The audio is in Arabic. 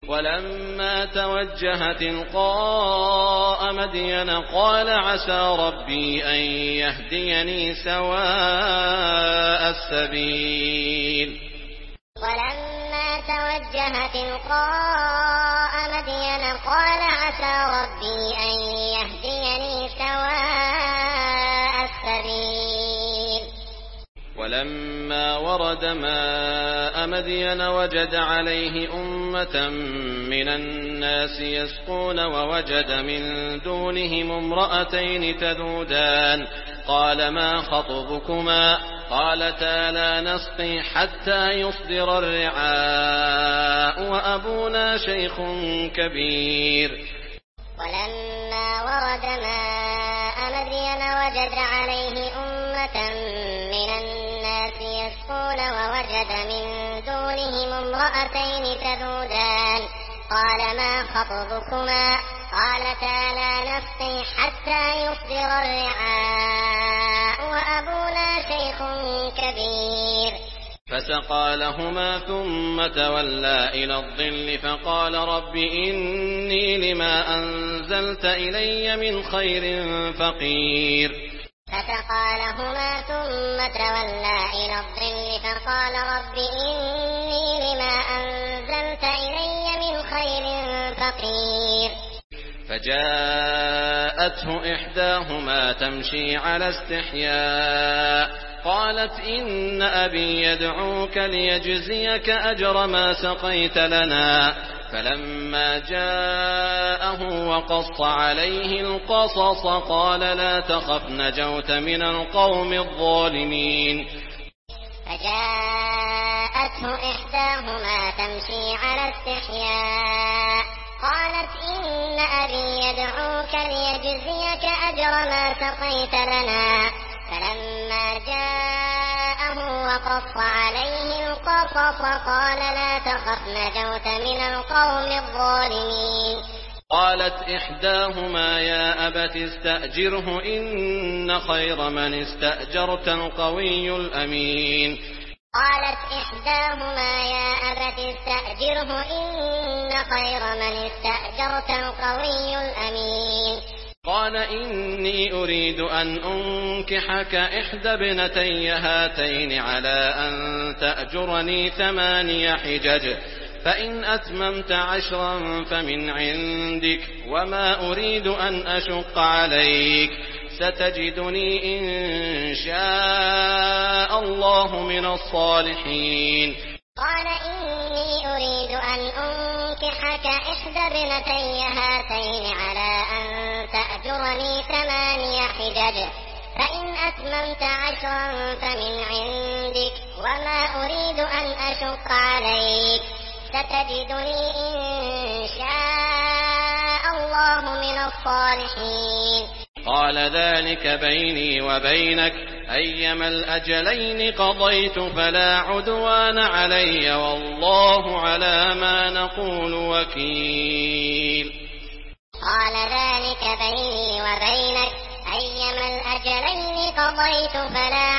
ولما توجه تلقاء مدين قال عسى ربي أن يهديني سواء السبيل ولما توجه تلقاء مدين قال عسى ربي أن يهديني سواء السبيل ولما ورد ماء مدين وجد عليه أمة من الناس يسقون ووجد من دونهم امرأتين تذودان قال ما خطبكما قالتا لا نسقي حتى يصدر الرعاء وأبونا شيخ كبير ولما ورد ماء مدين وجد عليه أمة من الناس يسقون ووجد من دونهم امرأتين تذودان قال ما خطبكما قالتا لا نسقي حتى يصدر الرعاء وأبونا شيخ كبير فسقى لهما ثم تولى إلى الظل فقال رب إني لما أنزلت إلي من خير فقير فسقى لهما ثم تولى إلى الظل فقال رب إني لما أنزلت إلي من خير فقير فجاءته إحداهما تمشي على استحياء قالت إن أبي يدعوك ليجزيك أجر ما سقيت لنا فلما جاءه وقص عليه القصص قال لا تخف نجوت من القوم الظالمين فجاءته إحداهما تمشي على استحياء قالت إن أبي يدعوك ليجزيك أجر ما سقيت لنا فلما جاءه وقص عليه القصص قال لا تخف نجوت من القوم الظالمين قالت إحداهما يا أبت استأجره إن خير من استأجرت القوي الأمين قالت إحداهما يا أبت استأجره إن خير من استأجرت القوي الأمين قال إني أريد أن أنكحك إحدى ابنتي هاتين على أن تأجرني 8 حجج فإن أتممت 10 فمن عندك وما أريد أن أشق عليك ستجدني إن شاء الله من الصالحين قال إني أريد أن أنكحك إحدى ابنتي هاتين على أن تأجرني 8 حجج فإن أتممت 10 فمن عندك وما أريد أن أشق عليك ستجدني إن شاء الله من الصالحين قال ذلك بيني وبينك أيما الأجلين قضيت فلا عدوان علي والله على ما نقول وكيل قال ذلك بيني وبينك أيما الأجلين قضيت فلا